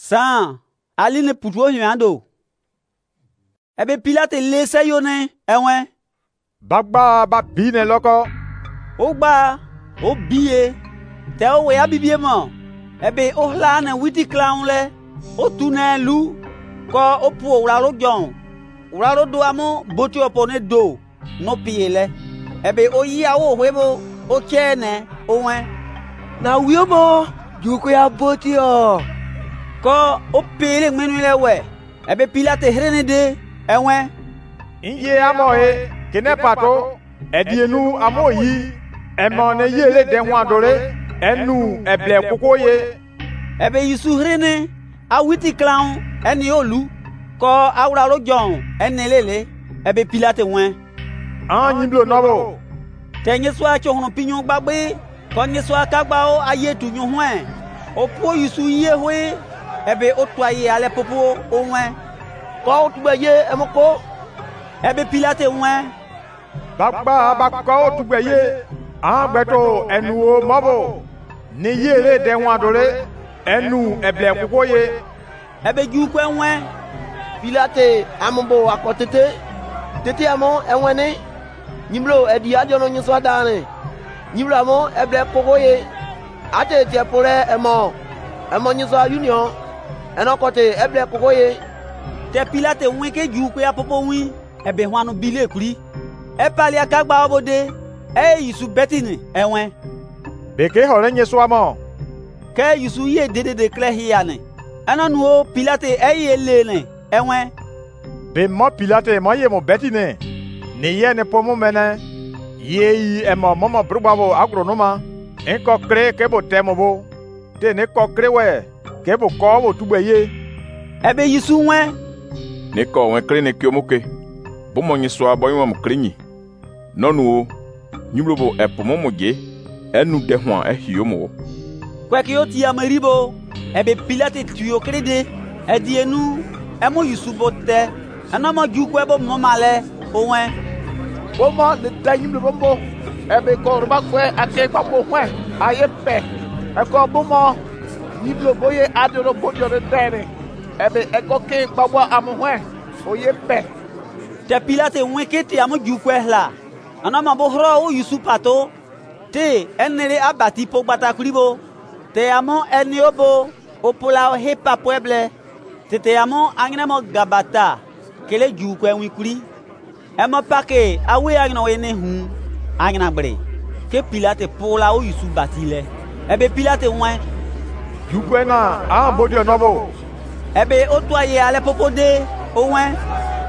San ali ne putuo hiando. Ebe Pilate le seyo ne ewen. Bagba ba bine loko. Ogba o biye. Te o we abibie mo. Ebe o hla ne witi clown le. O tune lu ko o pu ora ro jon. Ora ro do amo boti opone do no piele. Ebe o yi awo hwebo o chene owen. Na wiomo juko ya boti o. Ko o pele ngmenu le we. Ebe Pilate hrene de ewen. Inye amoe kene pato edienu amoyi emone yele de hwadore enu eble kokoye. Ebe Yisu hrene awiti clown eni olu ko awra ro jon eni lele. Ebe Pilate wen. Anyiblo nobo. Tenye so acho hono pinyon gbagbe ko nye so akagba o aye tunyo hwen. O po Yisu ye hwe. Ebe o to aye ale popo o wen. Ko tugbe emoko. Ebe Pilate wen. Bagba bakko tugbeye agbeto enu o mobo ni yele de hwadore enu eble kokoye. Ebe jukwe wen. Pilate ambo akotete tete amo enwene nyimlo edi adiono nyiso adane nyimlo amo eble kokoye ate tie pore emo nyiso union enokote eble kokoye. Te Pilate wen ke jukwe apopo wi ebe hwanu bile kuri. E pali akagba obode Yisu betini ewen. Beke hore nyeso amo. Ke Yisu ye dede declare hiane. Ananu o Pilate eyele ne ewen. Be mo Pilate mo ye mo betine. Ni ye ne pomo mene. Ye emo momo brubabo agronoma. Enko kre kebo temo bo. Te ne ko kre we kebo ko bo tugbeye. Ebe Yisu wen. Ne ko wen kre ne kyomoke. Bo mo nyiso aboywa mo krenyi. Nonu nyumlobo epomo moje enu de hwan ehiomo. Kweki oti amaribo ebe Pilate tuyo krede edienu emo Yisu bote anama jukwe bo momale owen. Bomo de tanyimlo bombo ebe ko ruba kwe ake papo hwe aye pe eko bomo nyiblo boye adoro bojo de tere ebe eko ke papo amuhwe oye pe. Te Pilate wen kete amo jukwe la anama bo hro o Yisu pato te enere abati po batakribo te amo eni obo opola hepa pueble te amo angnemo gabata kele jukwe wikuri emo pake awe agno wene hu agna bre ke Pilate pola o Yisu batile. Ebe Pilate wen Jukwe na ambodi onobo. ebe otwaye ale popode owen.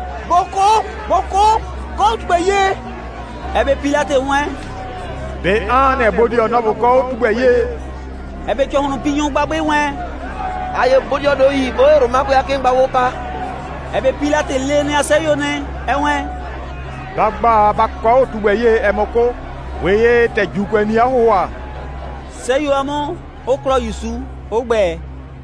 Boko ko tugbe. Ebe Pilate wen. Be ane bodi onobo ko tugbeye. Ebe chohunu pinyon gbagbe wen. Aye bodi odo yi bo Roma ko yake ngba wopa. Ebe Pilate le ni aseyo ne ewen. Bagba bakko tugbeye emoko weye te jukwe ni ahowa. Seyo amo okro Yisu ogbe.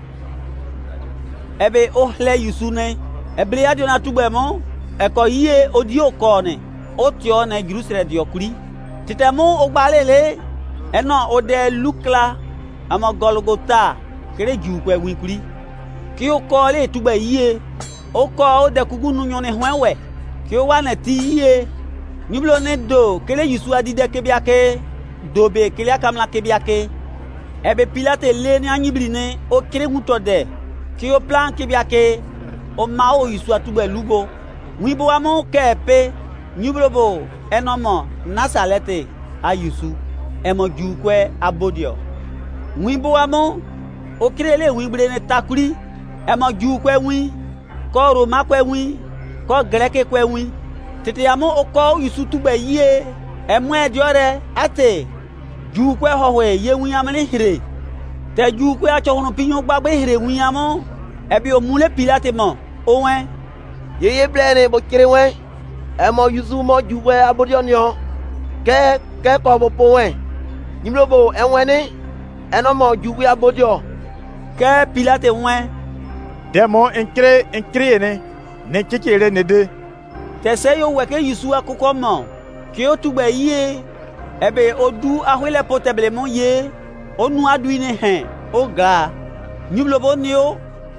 Ebe ohle Yisu ne. Ebe adio na tugbe mo eko yiye odi oko ne. Otio na Jerusalem diokuri. Titemu ogbalele eno ode lukla ama Golgotha kere jukwe winkuri. Ki o ko le tugbe yiye o ko o de kugunu nyone hwenwe ki o wa na ti yiye niblo ne do kele Yisu adide kebiake dobe kele akamla kebiake. Ebe Pilate le ni anyibri ne o kere huto de ki o plan kebiake o ma o Yisu atugbe lugo wibo amo kepe nyublobo enomo nasalete a Yisu emo jukwe abodio wibo amo o kirele wibre ne takuri emo jukwe wi ko Roma kwe wi ko Greke kwe wi tete amo o ko Yisu tugbe yie emo ediore ate jukwe hohwe ye wi amene hire te jukwe acho hono pinyo gbagbe hire wi amo ebi o mule Pilate mo owen Yeye blene bo kire wen emo Yisu mo juwe abodionio ke ko bo po wen nyimlo bo enwene eno juwe abodio ke Pilate wen Demo enkre ne chekere ne de. Te seyo weke Yisu akoko mo ki o tugbe yie ebe odu ahwele potable mo ye onu adu ine hen o ga nyublobo ni o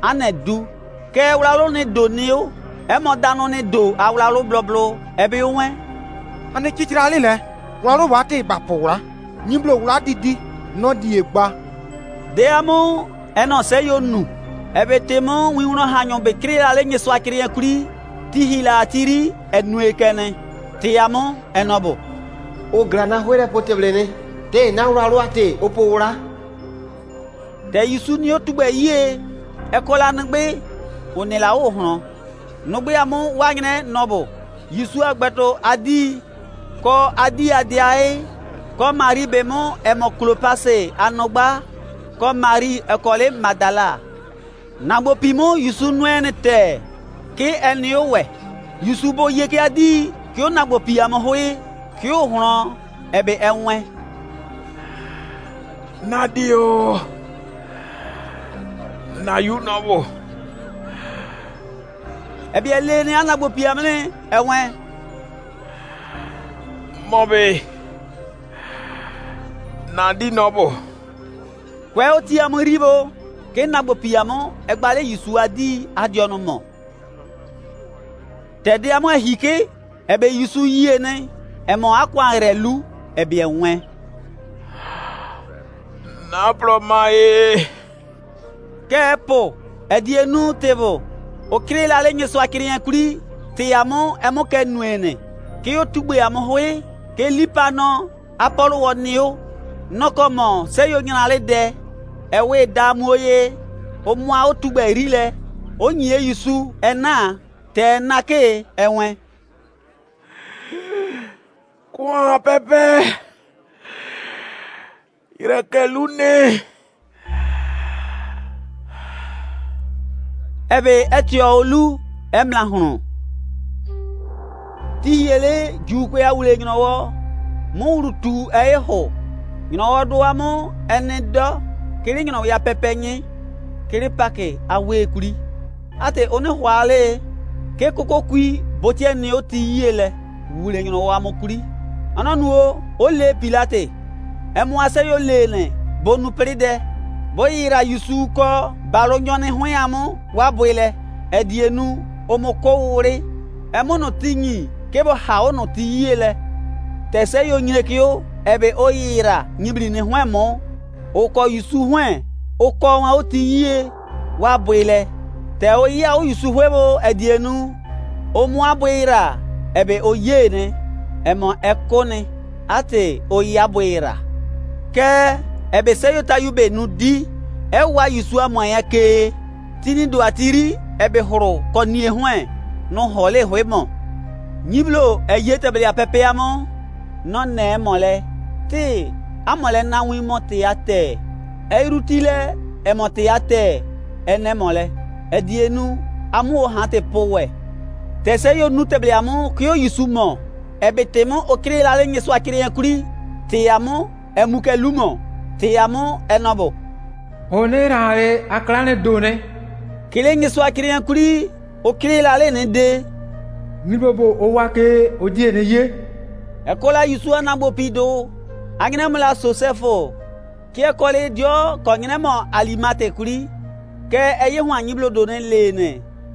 ane du ke wlalo ni do niu emo dano ni do awlalo bloblo ebe uwe ane chichira le wlalo wate ba powra nyiblo wla didi no di egba de amu eno se yo nu ebe temo wiuno hanyo be kri ale nyi so akri akuri ti hila atiri enu ekene ti amu enobo o grana hwere potable ne te na wlalo ate o powra te Yesu ni o tugbe ye ekola ngbe onela o hon nugbe amu wagne nobo Yesu agbeto adi ko adi adiae ko Marie bemo emo klopase anogba ko Marie ekole Magdala nagbo pimo Yesu nuene te ke eni owe Yesu bo ye ke adi ki o nagbo pi amo hoye ki o hon ebe enwe Nadio na you nobo ebi ele ni anagbo pi amne enwe mobe na di nobo kwe o ti amo ribo ke nagbo pi amo egbale Yesu adi adiono mo tede amo hike ebe Yesu yie ne emo akwa relu ebi enwe na promae kepo edienu tevo o krila le nyeso akirian kuri te amo emo ke nuene ke o tugbe amo hoye ke lipano apolo wonio nokomo se yo nyale de ewe damoye o mua o tugbe rile o nyie Yesu ena te na ke enwe kwa pepe irekelune ebe etio olu emla hunu ti yele jukwe awule nginowo murutu eho nginowo do amo enedo kiri nginowo ya pepenye kiri pake awe kuri ate one hwale ke kokokui botie ni oti yele wule nginowo amo kuri ananuo ole Pilate emu ase yo lene bonu pride boyira Yesu ko balo nyone hweamu wa boile edienu omokowure emono tinyi kebo haono tiyele tese yo nyekio ebe oyira nyibri ne hwemo oko Yesu hwe oko wa otiye wa boile te oya o Yesu hwebo edienu omu aboira ebe oyene emo ekone ate oya boira ke ebe seyo tayube nudi ewa Yesu amaya ke tini do atiri ebe horo konie hwe no hole hwemo nyiblo eyete bele apepe amo no ne mole ti amole na wi mote ate erutile emote ate ene mole edienu amu hante powe tese yo nutebele amo kyo Yesu mo ebe temo okire la le nyeso akire yakuri ti amo emuke lumo ti amo enobo One rare aklane done. Kile nyeso akire yankuri o kile la le ne de. Nibobo o wake o die ne ye. Ekola Yesu anagbo pido. Agine mula Sosefo. Ki ekole dio ko ngine mo alimate kuri. Ke eye hu anyiblo done le ne.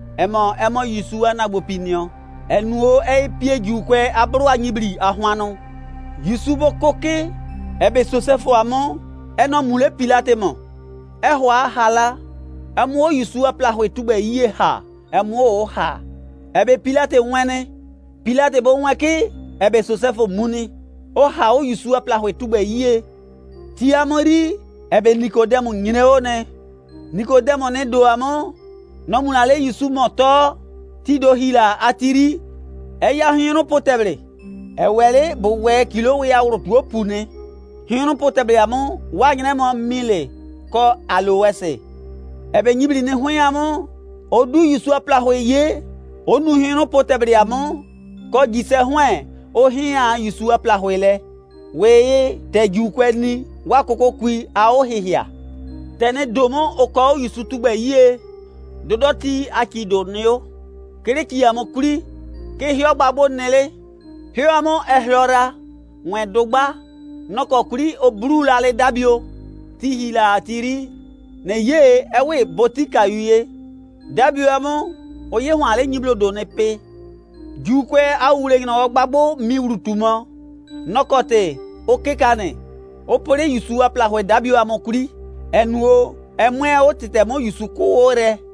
Emo Yesu anagbo pinio. Enuo pie jukwe abro anyibri ahwano. Yesu bo koke ebe Sosefo amo eno mule Pilate mo. Ehwa hala emu Yesu apla ho tugbe yie ha emu o ha ebe Pilate nwene Pilate bo nwake ebe Sosefo muni o ha o Yesu apla ho tugbe yie ti amori ebe Nikodemo nyine one Nikodemo ne do amo no munale Yesu moto ti do hila atiri eya hinu poteble ewele bo we kilo we ya wuro opune hinu poteble amo wa nyine mo mile ko alowese ebe nyibri ne hweamo odu Yesu apla hoye onu hinu potebri amo ko jise hwe o hia Yesu apla hoyle weye tejukweni wa kokokui a o hihia tene domo o ko Yesu tugbe ye dodoti akido neo kiriki amo kuri ke hio gbabo nele hio amo ehlora nwe dogba noko kuri obru la le dabio tihila atiri ne ye ewe botika yuye Dabiamo, oye wan ale nyiblo do ne pe. Jukwe awule ngina ogbagbo mi urutuma. Nokote, okekane. Opole yusu apla hwe dabiamo kuri. Enuo, emwe o titemo yusu ko ore.